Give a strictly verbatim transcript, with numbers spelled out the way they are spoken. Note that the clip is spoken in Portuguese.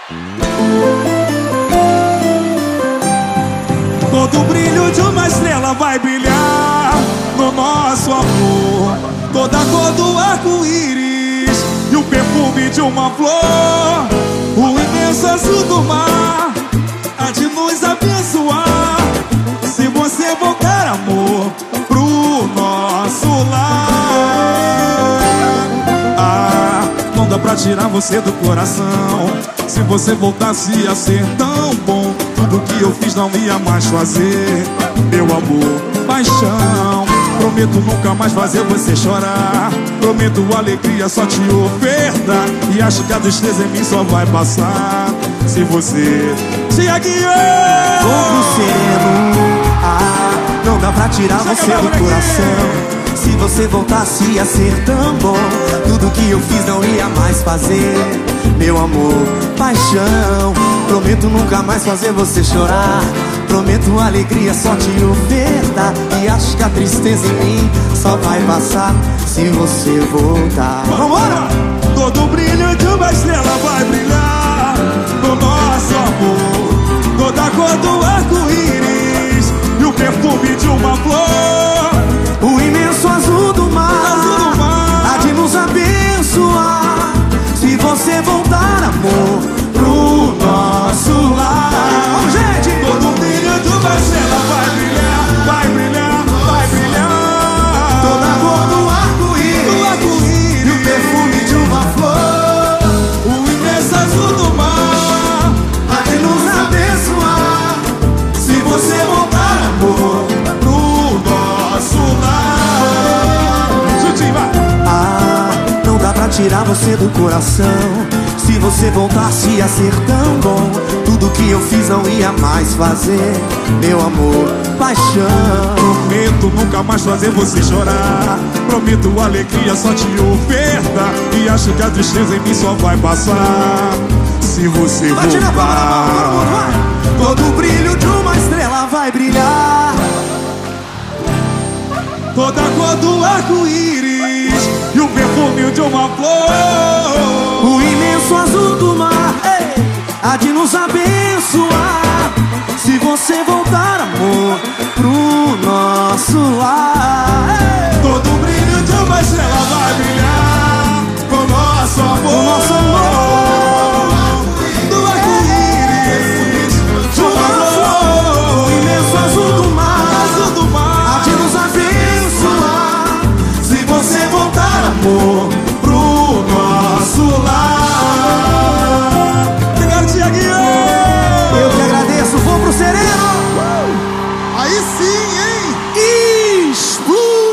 Todo o brilho de uma estrela vai brilhar no nosso amor. Toda a cor do arco-íris e o perfume de uma flor. O imenso azul do mar há de nos abençoar. Se você voltar, amor, pro nosso lar. Ah, não dá pra tirar você do coração. Se você voltasse ia ser tão bom. Tudo que eu fiz não ia mais fazer. Meu amor, paixão, prometo nunca mais fazer você chorar. Prometo alegria só te ofertar. E acho que a tristeza em mim só vai passar se você se aguiou. Fogo sereno, ah, não dá pra tirar você do coração. Se você voltasse ia ser tão bom. Tudo que eu fiz não ia mais fazer. Meu amor, paixão, prometo nunca mais fazer você chorar. Prometo alegria só te ofertar. E acho que a tristeza em mim só vai passar se você voltar. Vambora! Todo o brilho de uma estrela vai brilhar no nosso amor. Toda a cor do arco-íris e o perfume de uma flor. O imenso azul do mar, azul do mar há de nos abençoar. Se você voltar, amor, pro nosso lar. Vamos, gente! Todo o brilho de uma estrela vai brilhar, vai brilhar, vai brilhar. Toda a cor do arco-íris, arco e o perfume de uma flor. O imenso azul do mar há de nos abençoar. Se você voltar, amor, pro nosso lar. Juntinho, vai! ah, não dá pra tirar você do coração. Se você voltasse ia ser tão bom. Tudo que eu fiz não ia mais fazer. Meu amor, paixão, prometo nunca mais fazer você chorar. Prometo alegria só te ofertar. E acho que a tristeza em mim só vai passar se você bate na palma da mão, todo mundo voltar. vai. Todo o brilho de uma estrela vai brilhar. Toda a cor do arco-íris e o perfume de uma flor. O imenso azul do mar, ei, há de nos abençoar. Se você voltar, amor, pro nosso lar. Ei. Todo o brilho de uma estrela vai brilhar com nosso amor. O nosso amor do arco-íris de uma flor. O imenso azul do mar, azul do mar há de nos abençoar. Se você voltar, amor, pro nosso lar. Obrigado, Tiaguinho! eu que agradeço. Vou pro sereno. Aí sim, hein? Explode!